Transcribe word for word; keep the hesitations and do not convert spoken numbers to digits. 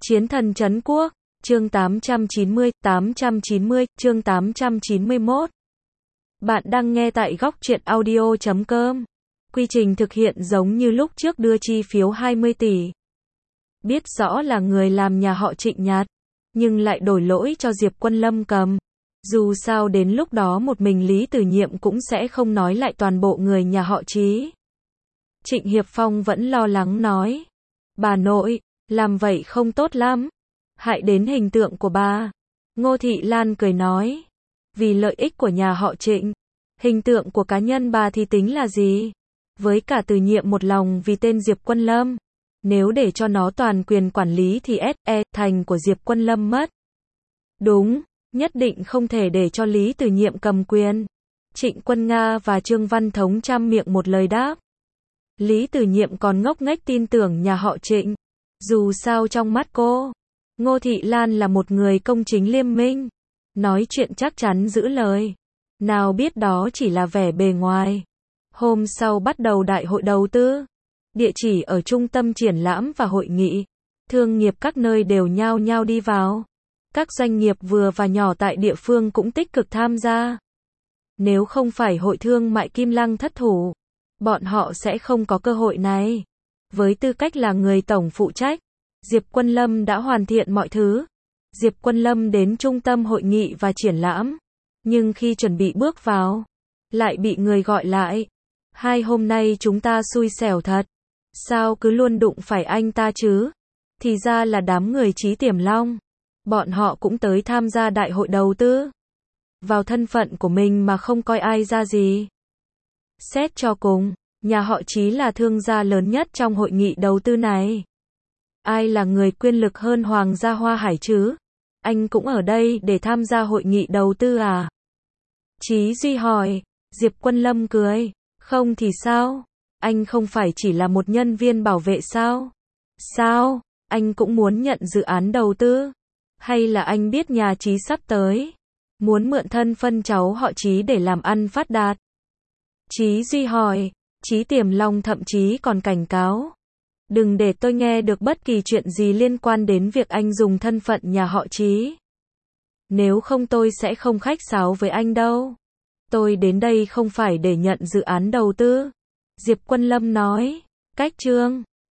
Chiến thần trấn quốc, chương tám trăm chín mươi, tám trăm chín mươi, chương tám trăm chín mươi mốt. Bạn đang nghe tại góc truyện audio chấm com. Quy trình thực hiện giống như lúc trước đưa chi phiếu hai mươi tỷ. Biết rõ là người làm nhà họ Trịnh nhặt, nhưng lại đổi lỗi cho Diệp Quân Lâm cầm. Dù sao đến lúc đó một mình Lý Tử Nhiệm cũng sẽ không nói lại toàn bộ người nhà họ Trí. Trịnh Hiệp Phong vẫn lo lắng nói. Bà nội, làm vậy không tốt lắm. Hại đến hình tượng của bà. Ngô Thị Lan cười nói. Vì lợi ích của nhà họ Trịnh, hình tượng của cá nhân bà thì tính là gì? Với cả Tử Nhiệm một lòng vì tên Diệp Quân Lâm. Nếu để cho nó toàn quyền quản lý thì ét e thành của Diệp Quân Lâm mất. Đúng, nhất định không thể để cho Lý Tử Nhiệm cầm quyền. Trịnh Quân Nga và Trương Văn Thống trăm miệng một lời đáp. Lý Tử Nhiệm còn ngốc nghếch tin tưởng nhà họ Trịnh. Dù sao trong mắt cô, Ngô Thị Lan là một người công chính liêm minh. Nói chuyện chắc chắn giữ lời. Nào biết đó chỉ là vẻ bề ngoài. Hôm sau bắt đầu đại hội đầu tư. Địa chỉ ở trung tâm triển lãm và hội nghị. Thương nghiệp các nơi đều nhao nhao đi vào. Các doanh nghiệp vừa và nhỏ tại địa phương cũng tích cực tham gia. Nếu không phải hội thương mại Kim Lăng thất thủ, bọn họ sẽ không có cơ hội này. Với tư cách là người tổng phụ trách, Diệp Quân Lâm đã hoàn thiện mọi thứ. Diệp Quân Lâm đến trung tâm hội nghị và triển lãm. Nhưng khi chuẩn bị bước vào, lại bị người gọi lại. Hai hôm nay chúng ta xui xẻo thật. Sao cứ luôn đụng phải anh ta chứ? Thì ra là đám người Trí Tiềm Long. Bọn họ cũng tới tham gia đại hội đầu tư. Vào thân phận của mình mà không coi ai ra gì. Xét cho cùng, nhà họ Trí là thương gia lớn nhất trong hội nghị đầu tư này. Ai là người quyền lực hơn Hoàng gia Hoa Hải chứ? Anh cũng ở đây để tham gia hội nghị đầu tư à? Trí Duy hỏi. Diệp Quân Lâm cười. Không thì sao? Anh không phải chỉ là một nhân viên bảo vệ sao? Sao? Anh cũng muốn nhận dự án đầu tư? Hay là anh biết nhà Trí sắp tới? Muốn mượn thân phân cháu họ Trí để làm ăn phát đạt? Trí Duy hỏi. Trí Tiềm Long thậm chí còn cảnh cáo. Đừng để tôi nghe được bất kỳ chuyện gì liên quan đến việc anh dùng thân phận nhà họ Trí. Nếu không tôi sẽ không khách sáo với anh đâu. Tôi đến đây không phải để nhận dự án đầu tư. Diệp Quân Lâm nói. Cách chương.